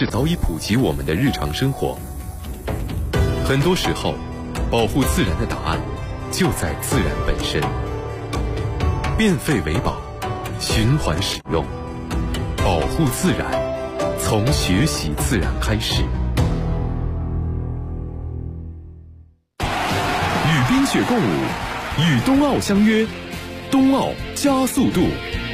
是早已普及我们的日常生活。很多时候，保护自然的答案就在自然本身。变废为宝，循环使用，保护自然，从学习自然开始。与冰雪共舞，与冬奥相约，冬奥加速度。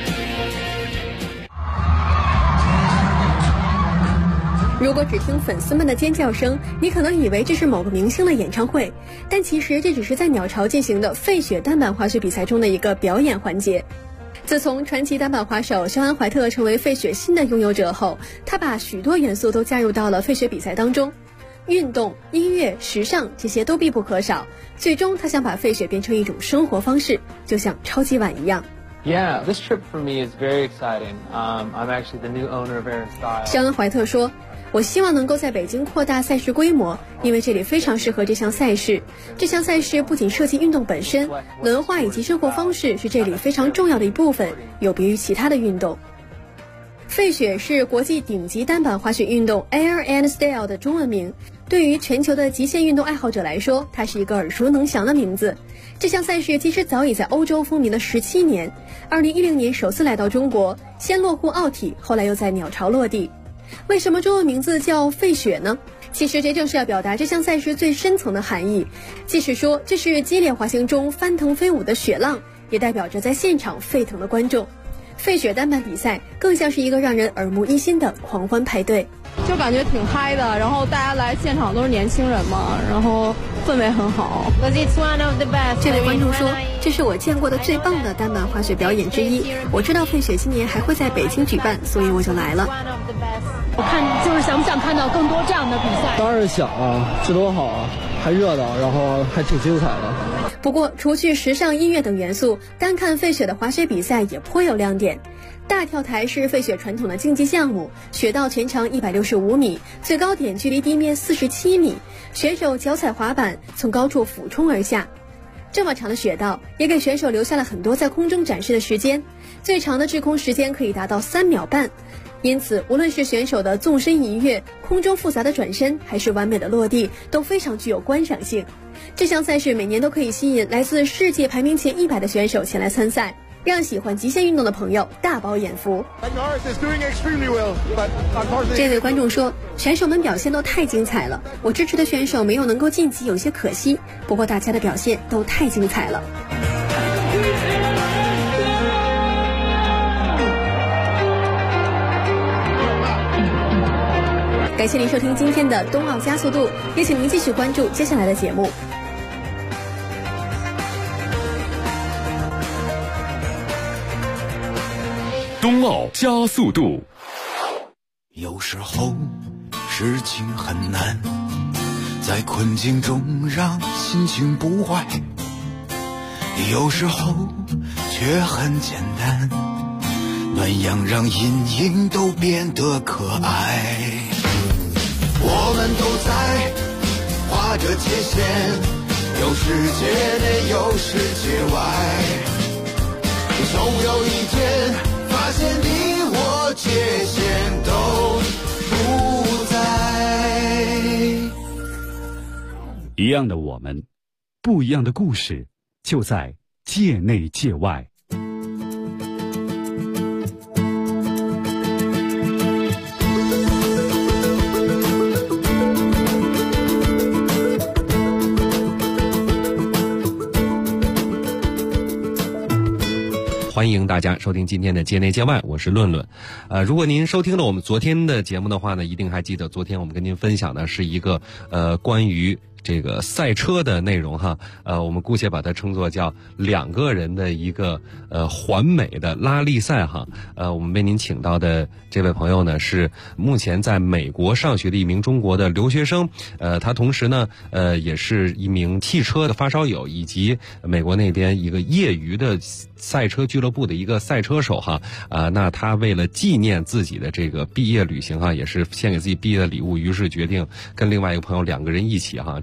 如果只听粉丝们的尖叫声，你可能以为这是某个明星的演唱会，但其实这只是在鸟巢进行的费雪单板滑雪比赛中的一个表演环节。自从传奇单板滑手肖恩·怀特成为费雪新的拥有者后，他把许多元素都加入到了费雪比赛当中，运动、音乐、时尚这些都必不可少。最终他想把费雪变成一种生活方式，就像超级碗一样。 Yeah, this trip for me is very exciting. I'm actually the new owner of Air Style. 肖恩·怀特说，我希望能够在北京扩大赛事规模，因为这里非常适合这项赛事。这项赛事不仅涉及运动本身，文化以及生活方式是这里非常重要的一部分，有别于其他的运动。费雪是国际顶级单板滑雪运动 Air and Style 的中文名，对于全球的极限运动爱好者来说，它是一个耳熟能详的名字。这项赛事其实早已在欧洲风靡了17年，2010年首次来到中国，先落户奥体，后来又在鸟巢落地。为什么中文名字叫费雪呢？其实这正是要表达这项赛事最深层的含义，即是说这是激烈滑行中翻腾飞舞的雪浪，也代表着在现场沸腾的观众。费雪单板比赛更像是一个让人耳目一新的狂欢派对， 就感觉挺嗨的，然后大家来现场都是年轻人嘛，然后氛围很好。 这位观众说，这是我见过的最棒的单板滑雪表演之一。我知道费雪今年还会在北京举办，所以我就来了。 我看就是想不想看到更多这样的比赛？ 当然想啊，这多好啊，还热闹，然后还挺精彩的。 不过除去时尚、音乐等元素，单看费雪的滑雪比赛也颇有亮点。大跳台是费雪传统的竞技项目，雪道全长165米，最高点距离地面47米，选手脚踩滑板从高处俯冲而下。这么长的雪道也给选手留下了很多在空中展示的时间，最长的滞空时间可以达到3秒半。因此无论是选手的纵身一跃、空中复杂的转身，还是完美的落地，都非常具有观赏性。这项赛事每年都可以吸引来自世界排名前100的选手前来参赛，让喜欢极限运动的朋友大饱眼福。这位观众说，选手们表现都太精彩了，我支持的选手没有能够晋级，有些可惜，不过大家的表现都太精彩了。感谢您收听今天的冬奥加速度，也请您继续关注接下来的节目。 冬奥加速度。 有时候事情很难，在困境中让心情不坏，有时候却很简单，暖阳让阴影都变得可爱。我们都在划着界限，有世界内有世界外，总有一天发现你我界限都不在。 一样的我们，不一样的故事，就在界内界外。 欢迎大家收听今天的界内界外，我是论论。如果您收听了我们昨天的节目的话呢，一定还记得昨天我们跟您分享的是一个关于这个赛车的内容哈，我们姑且把它称作叫2个人的一个环美的拉力赛哈。我们为您请到的这位朋友呢，是目前在美国上学的一名中国的留学生，他同时呢也是一名汽车的发烧友，以及美国那边一个业余的赛车俱乐部的一个赛车手哈。那他为了纪念自己的这个毕业旅行哈，也是献给自己毕业的礼物，于是决定跟另外一个朋友2个人一起哈，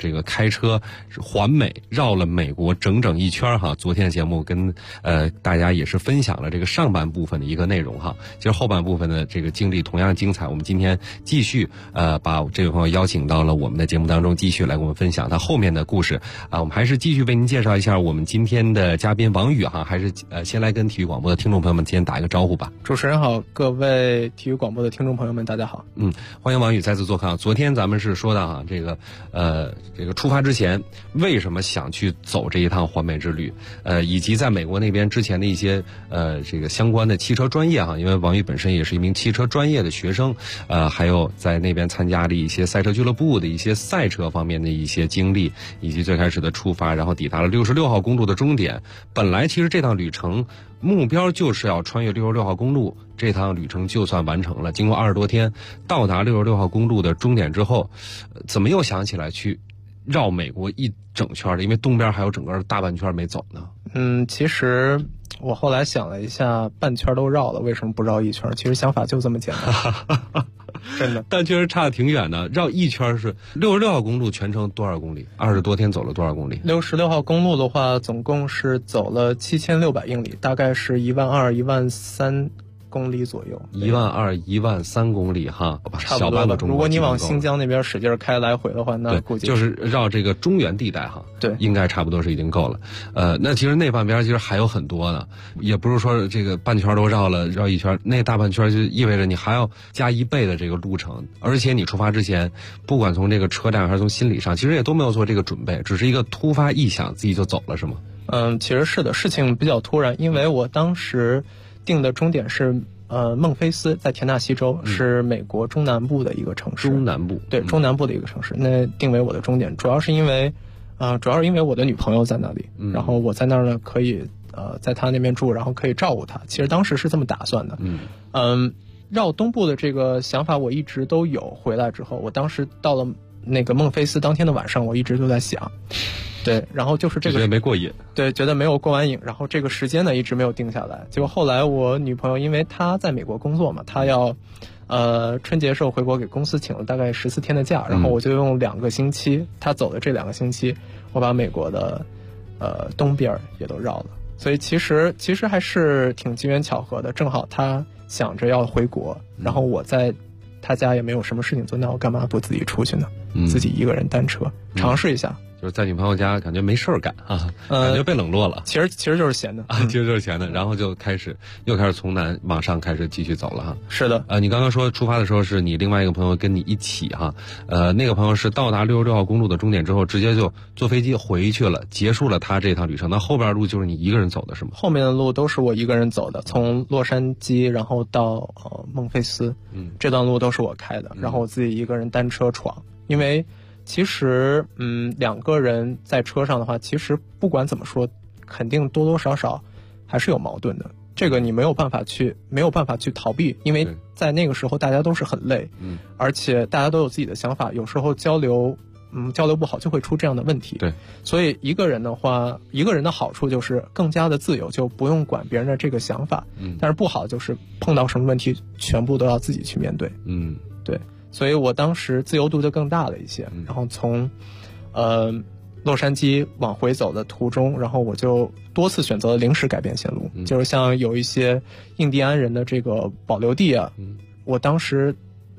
这个开车环美绕了美国整整一圈哈。昨天的节目跟大家也是分享了这个上半部分的一个内容哈。其实后半部分的这个经历同样精彩，我们今天继续把这位朋友邀请到了我们的节目当中，继续来跟我们分享他后面的故事啊。我们还是继续为您介绍一下我们今天的嘉宾王宇哈，还是先来跟体育广播的听众朋友们先打一个招呼吧。 主持人好，各位体育广播的听众朋友们，大家好。 欢迎王宇再次做客。昨天咱们是说到哈，这个出发之前为什么想去走这一趟环美之旅，以及在美国那边之前的一些这个相关的汽车专业哈，因为王宇本身也是一名汽车专业的学生，还有在那边参加了一些赛车俱乐部的一些赛车方面的一些经历，以及最开始的出发，然后抵达了66号公路的终点。本来其实这趟旅程目标就是要穿越66号公路，这趟旅程就算完成了。经过20多天到达66号公路的终点之后，怎么又想起来去绕美国一整圈的？因为东边还有整个大半圈没走呢。 其实我后来想了一下，半圈都绕了，为什么不绕一圈？其实想法就这么简单。真的， 但确实差得挺远的。绕一圈是66号公路全程多少公里？20多天走了多少公里 ？66号公路的话，总共是走了7600英里，大概是12000、13000公里左右。 12000、13000公里哈，小半个中国。 如果你往新疆那边使劲开来回的话，那估计就是绕这个中原地带哈。 对， 应该差不多是已经够了。那其实那半边其实还有很多呢，也不是说这个半圈都绕了，绕一圈，那大半圈就意味着你还要加1倍的这个路程，而且你出发之前，不管从这个车站还是从心理上，其实也都没有做这个准备，只是一个突发异想，自己就走了，是吗？ 其实是的，事情比较突然，因为我当时定的终点是孟菲斯，在田纳西州，是美国中南部的一个城市。 中南部， 对，中南部的一个城市。那定为我的终点，主要是因为我的女朋友在那里，然后我在那儿呢可以在她那边住，然后可以照顾她。其实当时是这么打算的。绕东部的这个想法我一直都有。回来之后，我当时到了那个孟菲斯当天的晚上，我一直都在想。对，然后就是这个觉得没过瘾， 对，觉得没有过完瘾，然后这个时间呢一直没有定下来。结果后来我女朋友因为她在美国工作嘛，她要春节时候回国给公司请了大概14天的假，然后我就用2个星期，她走的这2个星期，我把美国的东边也都绕了。所以其实还是挺机缘巧合的，正好她想着要回国，然后我在她家也没有什么事情做，那我干嘛不自己出去呢？自己一个人单车尝试一下。 就是在女朋友家感觉没事儿干啊，感觉被冷落了。 其实就是闲的啊，其实就是闲的，然后就又开始从南往上开始继续走了哈。 是的， 你刚刚说出发的时候是你另外一个朋友跟你一起哈，那个朋友是到达66号公路的终点之后，直接就坐飞机回去了，结束了他这趟旅程。那后边路就是你一个人走的是吗？ 后面的路都是我一个人走的，从洛杉矶然后到孟菲斯，这段路都是我开的，然后我自己一个人单车闯，因为。其实2个人在车上的话，其实不管怎么说，肯定多多少少还是有矛盾的。这个你没有办法去逃避，因为在那个时候大家都是很累，而且大家都有自己的想法，有时候交流不好就会出这样的问题。 对， 所以一个人的话，一个人的好处就是更加的自由，就不用管别人的这个想法。但是不好就是碰到什么问题，全部都要自己去面对。对。所以我当时自由度就更大了一些，然后从洛杉矶往回走的途中，然后我就多次选择了临时改变线路，就是像有一些印第安人的这个保留地啊，我当时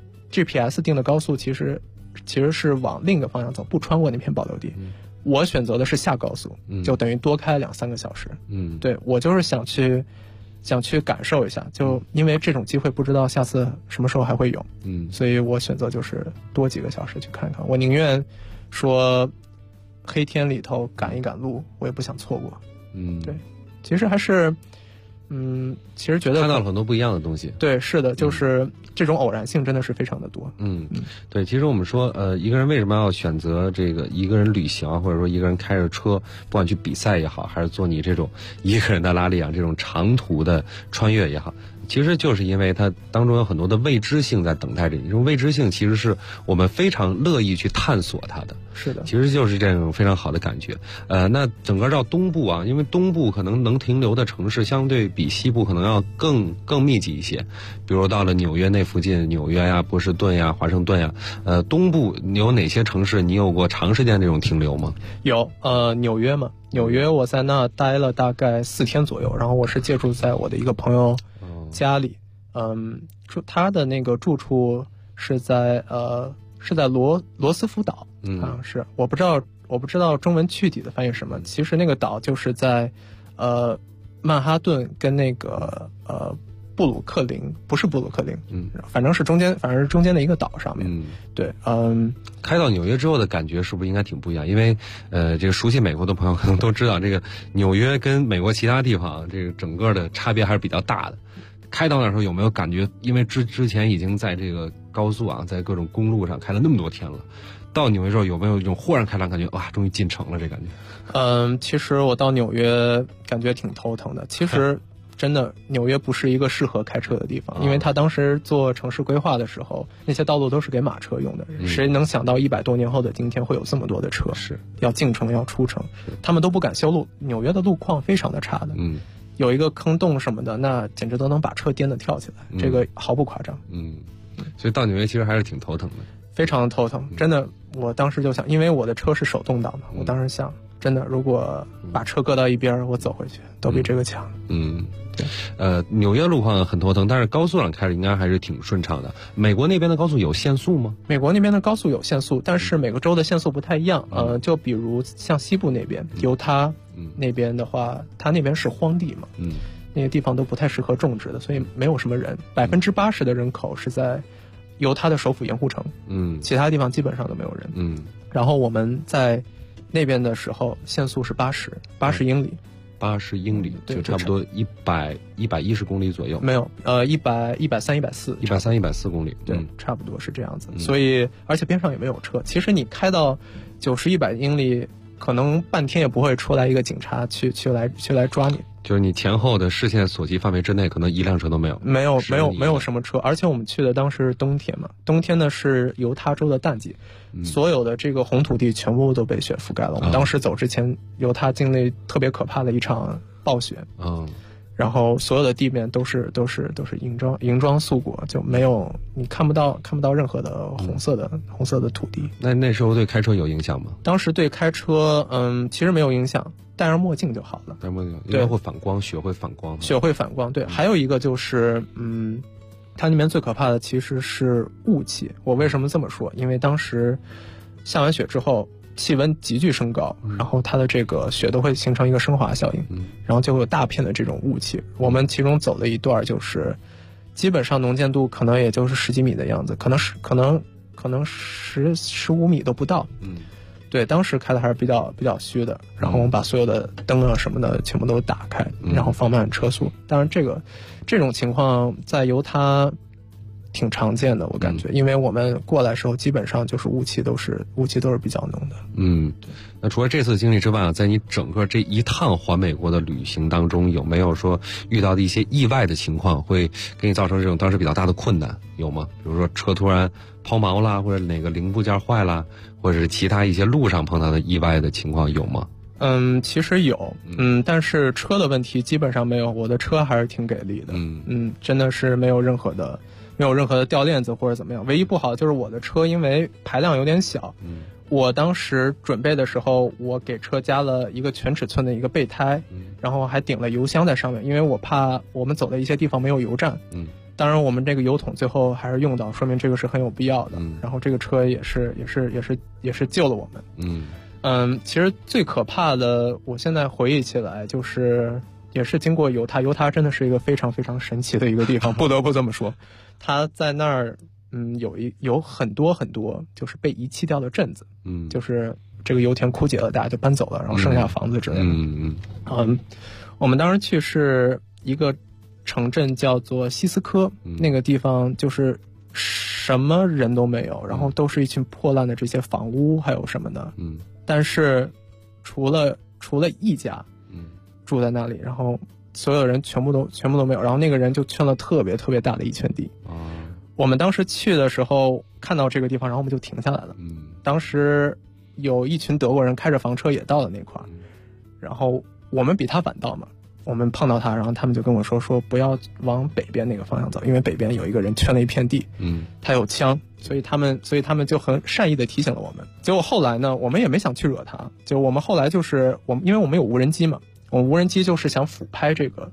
GPS 定的高速其实是往另一个方向走，不穿过那片保留地，我选择的是下高速，就等于多开2-3个小时。对，我就是想去感受一下，就因为这种机会不知道下次什么时候还会有，所以我选择就是多几个小时去看看。我宁愿说黑天里头赶一赶路，我也不想错过。对，其实还是其实觉得看到了很多不一样的东西。 对，是的，就是这种偶然性真的是非常的多。 对，其实我们说一个人为什么要选择这个一个人旅行啊，或者说一个人开着车，不管去比赛也好，还是做你这种一个人的拉力啊，这种长途的穿越也好， 其实就是因为它当中有很多的未知性在等待着你，这种未知性其实是我们非常乐意去探索它的。 是的， 其实就是这种非常好的感觉。那整个到东部啊，因为东部可能能停留的城市相对比西部可能要更密集一些，比如到了纽约那附近，纽约呀、波士顿呀、华盛顿呀，东部你有哪些城市你有过长时间这种停留吗？ 有，纽约嘛，纽约我在那待了大概4天左右，然后我是借住在我的一个朋友家里，他的那个住处是在罗斯福岛，是我不知道中文具体的翻译什么。其实那个岛就是在曼哈顿跟那个布鲁克林，不是布鲁克林，反正是中间的一个岛上面。对， 开到纽约之后的感觉是不是应该挺不一样？因为这个熟悉美国的朋友可能都知道，这个纽约跟美国其他地方这个整个的差别还是比较大的。开到那时候有没有感觉？因为之前已经在这个高速啊，在各种公路上开了那么多天了，到纽约之后有没有一种豁然开朗感觉？哇，终于进城了这感觉？ 其实我到纽约感觉挺头疼的。其实真的纽约不是一个适合开车的地方，因为他当时做城市规划的时候，那些道路都是给马车用的。谁能想到100多年后的今天会有这么多的车？是要进城要出城，他们都不敢修路。纽约的路况非常的差的。有一个坑洞什么的，那简直都能把车颠得跳起来，这个毫不夸张。 所以到纽约其实还是挺头疼的， 非常头疼。真的，我当时就想，因为我的车是手动挡的，我当时想，真的，如果把车搁到一边，我走回去都比这个强。 纽约路况很头疼，但是高速上开着应该还是挺顺畅的。美国那边的高速有限速吗？ 美国那边的高速有限速，但是每个州的限速不太一样。就比如像西部那边，犹他那边的话，它那边是荒地嘛，那些地方都不太适合种植的，所以没有什么人。80%的人口是在犹他的首府盐湖城，其他地方基本上都没有人。然后我们在那边的时候，限速是80英里。 80英里，就差不多110公里左右。 没有，130、 140公里， 对，差不多是这样子。所以，而且边上也没有车。其实你开到90、100英里，可能半天也不会出来一个警察去来抓你。 就是你前后的视线所及范围之内，可能一辆车都没有。 没有什么车，而且我们去的当时是冬天嘛，冬天呢是犹他州的淡季。所有的这个红土地全部都被雪覆盖了。我们当时走之前，犹他经历特别可怕的一场暴雪。然后所有的地面都是银装素裹，就没有你看不到任何的红色的土地。 那时候对开车有影响吗？ 当时对开车其实没有影响，戴上墨镜就好了。 戴墨镜应该会反光，雪会反光。 雪会反光，对。还有一个就是它里面最可怕的其实是雾气。我为什么这么说？因为当时下完雪之后，气温急剧升高，然后它的这个雪都会形成一个升华效应，然后就会有大片的这种雾气。我们其中走了一段，就是基本上能见度可能也就是10几米的样子，可能15米都不到。对，当时开的还是比较虚的。然后我们把所有的灯啊什么的全部都打开，然后放慢车速。当然这种情况在犹他挺常见的，我感觉，因为我们过来的时候基本上就是雾气都是比较浓的。 那除了这次经历之外，在你整个这一趟环美国的旅行当中，有没有说遇到的一些意外的情况，会给你造成这种当时比较大的困难，有吗？比如说车突然抛锚啦，或者哪个零部件坏啦，或者是其他一些路上碰到的意外的情况有吗？ 其实有，但是车的问题基本上没有，我的车还是挺给力的。真的是没有任何的掉链子或者怎么样。唯一不好就是我的车因为排量有点小，我当时准备的时候，我给车加了一个全尺寸的一个备胎，然后还顶了油箱在上面，因为我怕我们走的一些地方没有油站。当然我们这个油桶最后还是用到，说明这个是很有必要的。然后这个车也是救了我们。其实最可怕的，我现在回忆起来就是也是经过犹他真的是一个非常非常神奇的一个地方，不得不这么说。它在那儿有很多很多就是被遗弃掉的镇子，就是这个油田枯竭了，大家就搬走了，然后剩下房子之类的。我们当时去是一个城镇叫做西斯科，那个地方就是什么人都没有，然后都是一群破烂的这些房屋还有什么的。但是除了一家住在那里，然后所有人全部都没有，然后那个人就圈了特别特别大的一圈地。我们当时去的时候看到这个地方，然后我们就停下来了。当时有一群德国人开着房车也到了那块儿，然后我们比他晚到嘛，我们碰到他，然后他们就跟我说不要往北边那个方向走，因为北边有一个人圈了一片地，他有枪，所以他们就很善意的提醒了我们。结果后来呢，我们也没想去惹他，就我们后来就是因为我们有无人机嘛，我们无人机就是想俯拍这个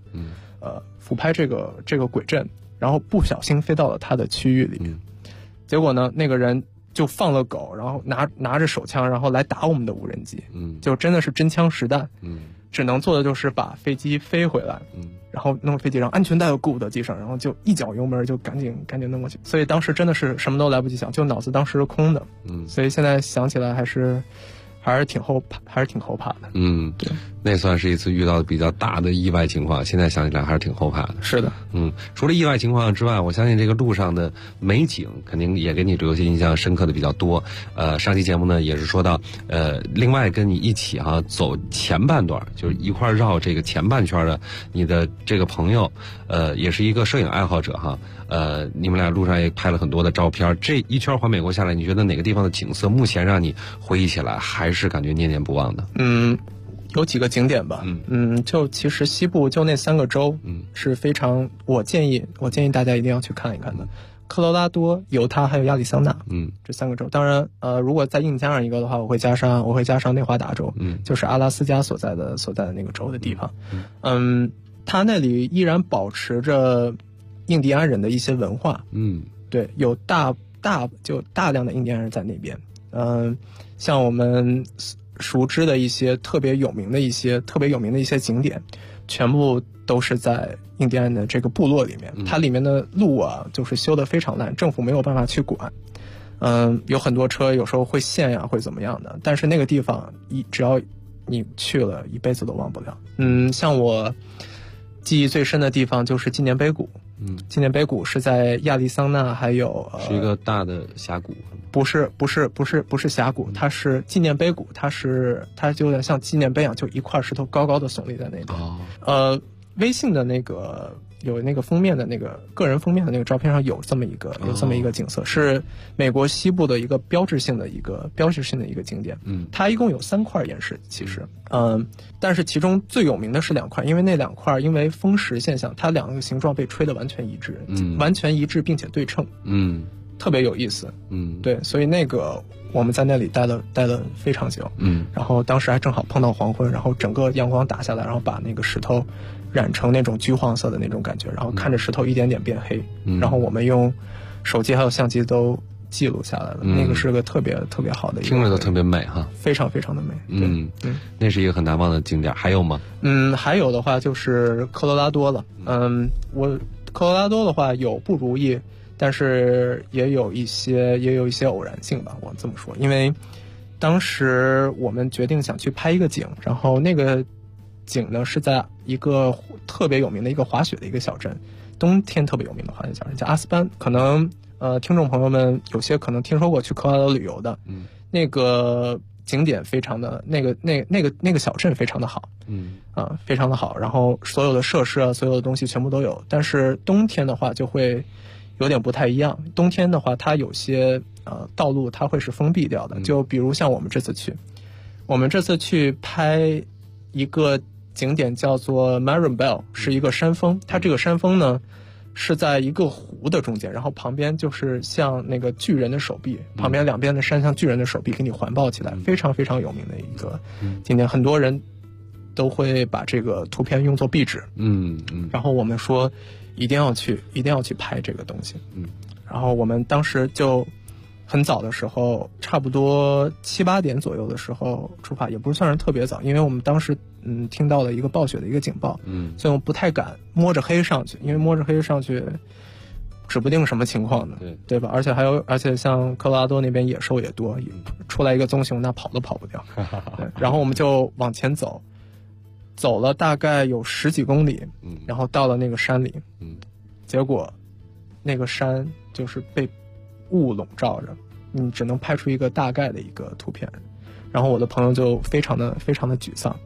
轨阵，然后不小心飞到了他的区域里面，结果呢，那个人就放了狗，然后拿着手枪，然后来打我们的无人机，就真的是真枪实弹，只能做的就是把飞机飞回来，然后弄飞机上安全带又顾不得系上，然后就一脚油门就赶紧弄过去，所以当时真的是什么都来不及想，就脑子当时是空的，所以现在想起来还是挺后怕的。 对，那算是一次遇到的比较大的意外情况，现在想起来还是挺后怕的。 是的， 除了意外情况之外，我相信这个路上的美景肯定也给你留下印象深刻的比较多。上期节目呢也是说到，另外跟你一起走前半段，就是一块绕这个前半圈的你的这个朋友，也是一个摄影爱好者你们俩路上也拍了很多的照片。这一圈环美国下来，你觉得哪个地方的景色目前让你回忆起来还是感觉念念不忘的？ 有几个景点吧。就其实西部就那3个州，是非常我建议大家一定要去看一看的。科罗拉多、犹他还有亚利桑那，这3个州。当然，如果再硬加上一个的话，我会加上内华达州，就是阿拉斯加所在的那个州的地方。它那里依然保持着印第安人的一些文化。对，有大量的印第安人在那边。像我们熟知的一些特别有名的一些景点，全部都是在印第安的这个部落里面。它里面的路就是修得非常烂，政府没有办法去管。有很多车有时候会陷呀，会怎么样的，但是那个地方只要你去了，一辈子都忘不了。像我记忆最深的地方就是纪念碑谷。纪念碑谷是在亚利桑那，还有是一个大的峡谷。 不是峡谷，它是纪念碑谷，它就有点像纪念碑一样，就一块石头高高的耸立在那边。微信的那个有那个封面的那个个人封面的那个照片上有这么一个景色，是美国西部的一个标志性的一个景点。它一共有3块岩石，其实但是其中最有名的是2块，因为那2块因为风蚀现象，它2个形状被吹得完全一致，并且对称。特别有意思。对，所以那个我们在那里待了非常久。然后当时还正好碰到黄昏，然后整个阳光打下来，然后把那个石头染成那种橘黄色的那种感觉，然后看着石头一点点变黑。然后我们用手机还有相机都记录下来了。那个是个特别特别好的一个， 听着都特别美非常非常的美。 那是一个很难忘的景点。还有吗？ 还有的话就是科罗拉多了。科罗拉多的话有不如意，但是也有一些偶然性吧，我这么说。因为当时我们决定想去拍一个景，然后那个景呢是在一个特别有名的一个滑雪的一个小镇，冬天特别有名的滑雪小镇叫阿斯班。可能听众朋友们有些可能听说过去科罗拉多旅游的。那个景点非常的那个小镇非常的好。非常的好，然后所有的设施所有的东西全部都有。但是冬天的话就会有点不太一样。冬天的话它有些道路它会是封闭掉的。就比如像我们这次去拍一个景点叫做 Maribel， 是一个山峰。它这个山峰呢是在一个湖的中间，然后旁边就是像那个巨人的手臂，旁边2边的山像巨人的手臂给你环抱起来，非常非常有名的一个景点。很多人都会把这个图片用作壁纸。然后我们说一定要去拍这个东西。然后我们当时就很早的时候，差不多7、8点左右的时候出发，也不算是特别早，因为我们当时听到了一个暴雪的一个警报。所以我们不太敢摸着黑上去，因为摸着黑上去指不定什么情况呢，对吧？而且像科罗拉多那边野兽也多，出来一个棕熊那跑都跑不掉。然后我们就往前走了大概有10几公里，然后到了那个山里。结果那个山就是被雾笼罩着，你只能拍出一个大概的一个图片。然后我的朋友就非常的沮丧。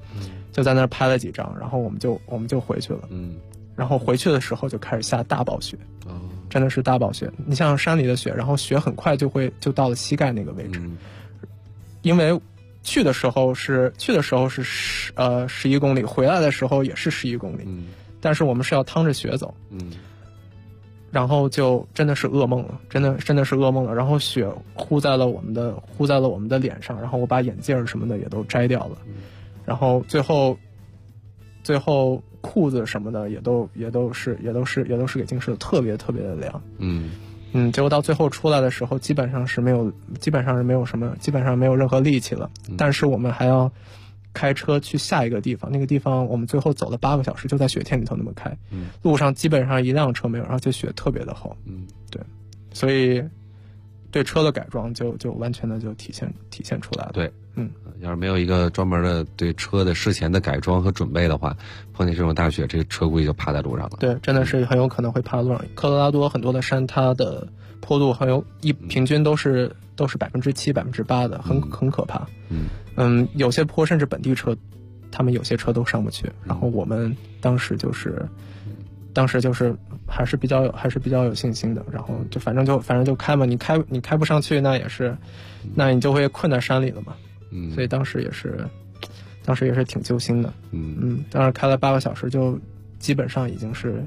就在那儿拍了几张，然后我们就回去了。然后回去的时候就开始下大暴雪，真的是大暴雪。你像山里的雪，然后雪很快就到了膝盖那个位置，因为去的时候是11公里，回来的时候也是11公里，但是我们是要趟着雪走，然后就真的是噩梦了，真的是噩梦了。然后雪糊在了我们的脸上，然后我把眼镜什么的也都摘掉了，然后最后裤子什么的也都是给浸湿的，特别特别的凉。结果到最后出来的时候，基本上没有任何力气了。但是我们还要开车去下一个地方，那个地方我们最后走了8个小时，就在雪天里头那么开，路上基本上一辆车没有，然后就雪特别的厚。对，所以对车的改装就完全的就体现出来了。 对，要是没有一个专门的对车的事前的改装和准备的话，碰见这种大雪，这个车估计就趴在路上了。 对，真的是很有可能会趴在路上。科罗拉多很多的山，它的坡度平均都是7%、8%的，很可怕。有些坡甚至本地车，他们有些车都上不去。然后我们当时就是还是比较有信心的，然后就反正就开嘛，你开不上去，那你就会困在山里了嘛。所以当时也是挺揪心的。当时开了8个小时，就基本上已经是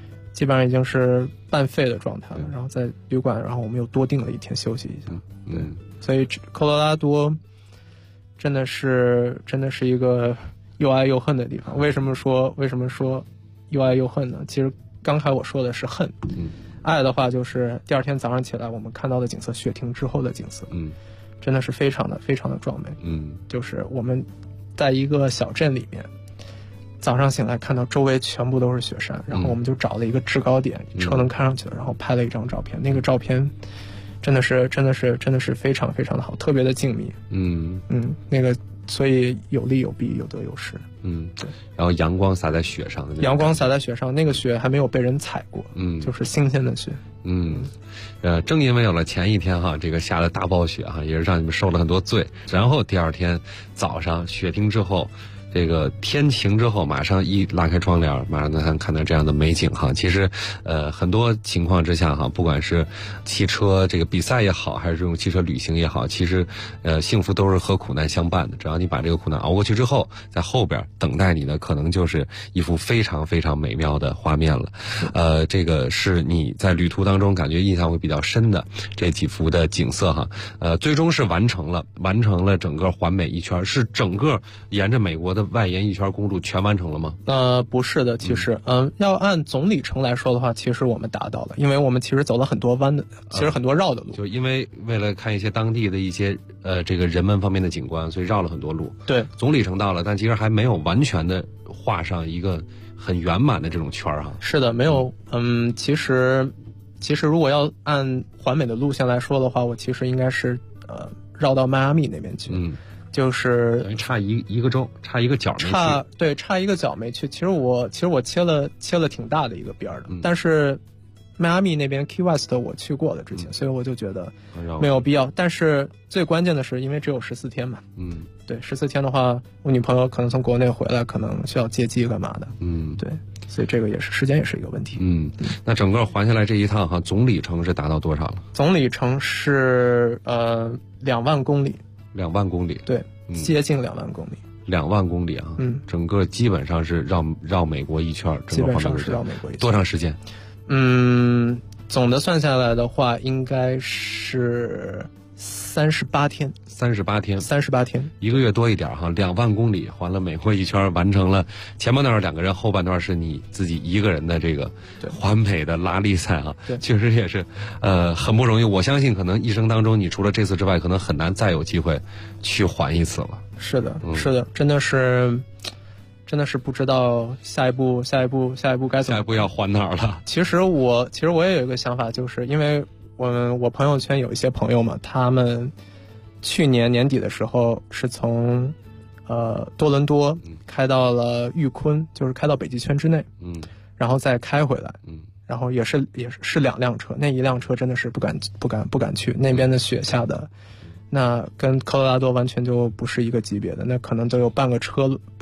半废的状态了。然后在旅馆，然后我们又多订了1天休息一下。对，所以科罗拉多真的是一个又爱又恨的地方。为什么说又爱又恨呢？其实刚才我说的是恨，爱的话就是第二天早上起来我们看到的景色，雪停之后的景色，真的是非常的壮美。就是我们在一个小镇里面，早上醒来看到周围全部都是雪山，然后我们就找了一个制高点，车能开上去了，然后拍了一张照片。那个照片真的是非常非常的好，特别的静谧。那个所以有利有弊，有得有失。 对。然后阳光洒在雪上， 那个雪还没有被人踩过，就是新鲜的雪。 正因为有了前一天这个下了大暴雪也是让你们受了很多罪。然后第二天早上雪停之后，这个天晴之后，马上一拉开窗帘，马上能看到这样的美景其实很多情况之下不管是汽车这个比赛也好，还是这种汽车旅行也好，其实幸福都是和苦难相伴的。只要你把这个苦难熬过去之后，在后边等待你的可能就是一幅非常非常美妙的画面了。这个是你在旅途当中感觉印象会比较深的这几幅的景色最终是完成了整个环美一圈，是整个沿着美国的外沿一圈公路全完成了吗？ 不是的，其实要按总里程来说的话，其实我们达到了，因为我们其实走了很多弯的，其实很多绕的路， 就因为为了看一些当地的一些这个人文方面的景观，所以绕了很多路。 对， 总里程到了，但其实还没有完全的画上一个很圆满的这种圈是的，没有。其实如果要按环美的路线来说的话，我其实应该是绕到迈阿密那边去。就是等于差一个州，差一个角没去。 差一个角没去。其实我切了挺大的一个边的，但是迈阿密那边 Key West 我去过了之前，所以我就觉得没有必要。但是最关键的是，因为只有14天嘛，对，14天的话，我女朋友可能从国内回来，可能需要接机干嘛的，对，所以这个时间也是一个问题。 那整个环下来这一趟总里程是达到多少了？ 总里程是2万公里。 2万公里， 对，接近2万公里。 2万公里整个基本上是绕美国一圈， 基本上是绕美国一圈。 多长时间？ 总的算下来的话，应该是38天。38天 ，1个月多一点2万公里环了美国一圈，完成了前半段2个人，后半段是你自己一个人的这个环美的拉力赛确实也是很不容易。我相信可能一生当中你除了这次之外，可能很难再有机会去环一次了。 是的，真的是不知道下一步该怎么。 下一步要环哪儿了？ 其实我也有一个想法，就是因为我朋友圈有一些朋友嘛，他们去年年底的时候是从多伦多开到了玉昆，就是开到北极圈之内，然后再开回来，然后也是2辆车，那一辆车真的是不敢去，那边的雪下的那跟科罗拉多完全就不是一个级别的，那可能都有半个车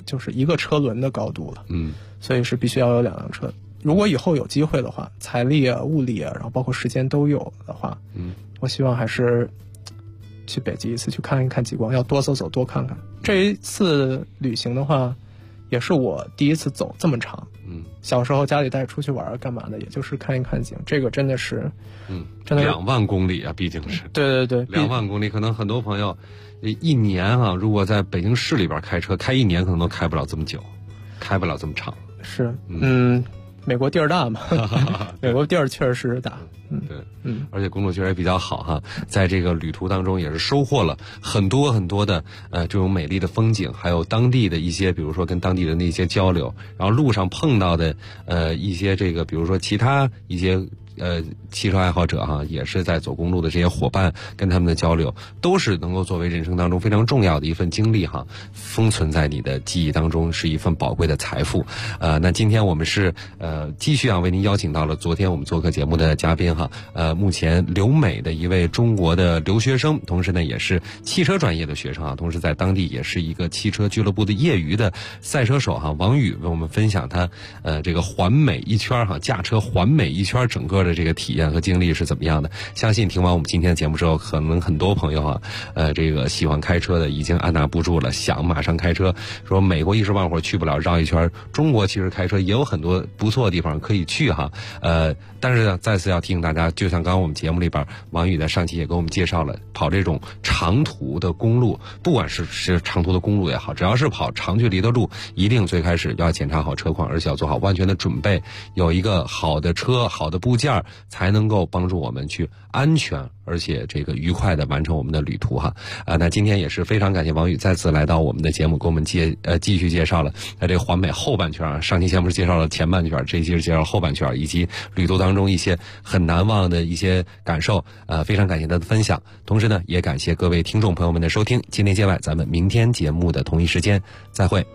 就是一个车轮的高度了，所以是必须要有2辆车。如果以后有机会的话，财力啊、物力啊，然后包括时间都有的话，我希望还是去北极一次，去看一看极光，要多走走，多看看。这一次旅行的话，也是我第一次走这么长。小时候家里带出去玩干嘛的，也就是看一看景。这个真的是， 真的2万公里啊，毕竟是。 对 ，2万公里，可能很多朋友1年啊，如果在北京市里边开车开1年，可能都开不了这么久，开不了这么长。 是，美国地儿大嘛，美国地儿确实是大。 对，而且公路确实也比较好哈，在这个旅途当中也是收获了很多很多的这种美丽的风景，还有当地的一些，比如说跟当地人的一些交流，然后路上碰到的一些这个，比如说其他一些汽车爱好者哈，也是在走公路的这些伙伴跟他们的交流，都是能够作为人生当中非常重要的一份经历哈，封存在你的记忆当中，是一份宝贵的财富。那今天我们是继续为您邀请到了昨天我们做客节目的嘉宾哈，目前留美的一位中国的留学生，同时呢也是汽车专业的学生啊，同时在当地也是一个汽车俱乐部的业余的赛车手哈。王宇为我们分享他这个环美一圈哈，驾车环美一圈整个的这个体验和经历是怎么样的。相信听完我们今天的节目之后，可能很多朋友啊这个喜欢开车的已经按捺不住了，想马上开车，说美国一时半会儿去不了，绕一圈，中国其实开车也有很多不错的地方可以去哈。但是呢再次要提醒大家，就像刚刚我们节目里边王宇在上期也给我们介绍了，跑这种长途的公路，不管是长途的公路也好，只要是跑长距离的路，一定最开始要检查好车况，而且要做好万全的准备，有一个好的车好的部件，才能够帮助我们去安全而且这个愉快的完成我们的旅途哈。那今天也是非常感谢王宇再次来到我们的节目，给我们继续介绍了这个环美后半圈啊。上期节目是介绍了前半圈，这期是介绍后半圈，以及旅途当中一些很难忘的一些感受。非常感谢他的分享，同时呢也感谢各位听众朋友们的收听。今天界外，咱们明天节目的同一时间再会。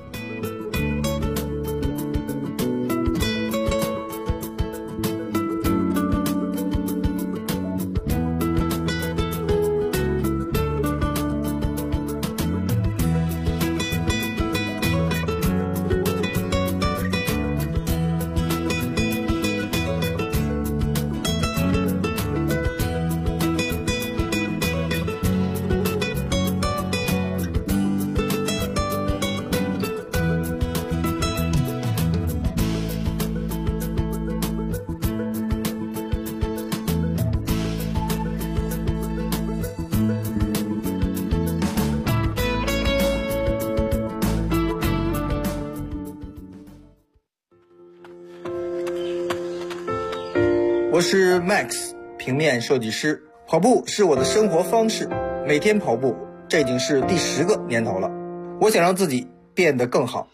我是 Max， 平面设计师。跑步是我的生活方式，每天跑步，这已经是第10个年头了。我想让自己变得更好。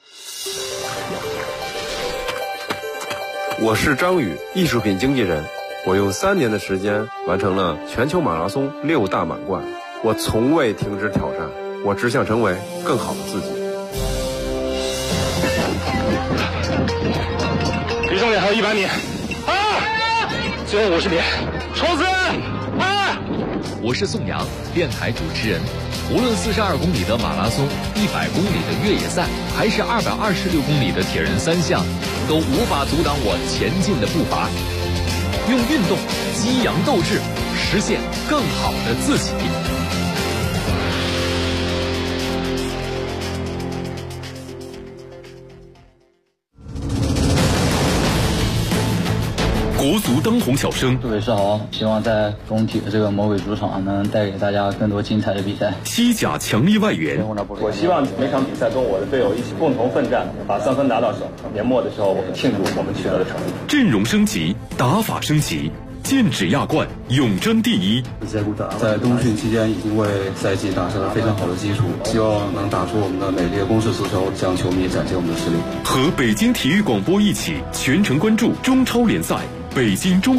我是张宇，艺术品经纪人。我用3年的时间完成了全球马拉松6大满贯。我从未停止挑战，我只想成为更好的自己。 离终点还有100米。最后50米，冲刺！ 我是宋阳，电台主持人。无论42公里的马拉松、100公里的越野赛，还是226公里的铁人3项，都无法阻挡我前进的步伐。用运动激扬斗志，实现更好的自己。国足当红小生， 各位是好，希望在工体的这个魔鬼主场能带给大家更多精彩的比赛。 西甲强力外援， 我希望每场比赛中我的队友一起共同奋战，把3分拿到手。年末的时候，我们庆祝我们取得的成绩。 阵容升级，打法升级，剑指亚冠，永争第一。 在冬训期间已经为赛季打下了非常好的基础，希望能打出我们的美丽的攻势足球，向球迷展现我们的实力。 和北京体育广播一起全程关注中超联赛，北京中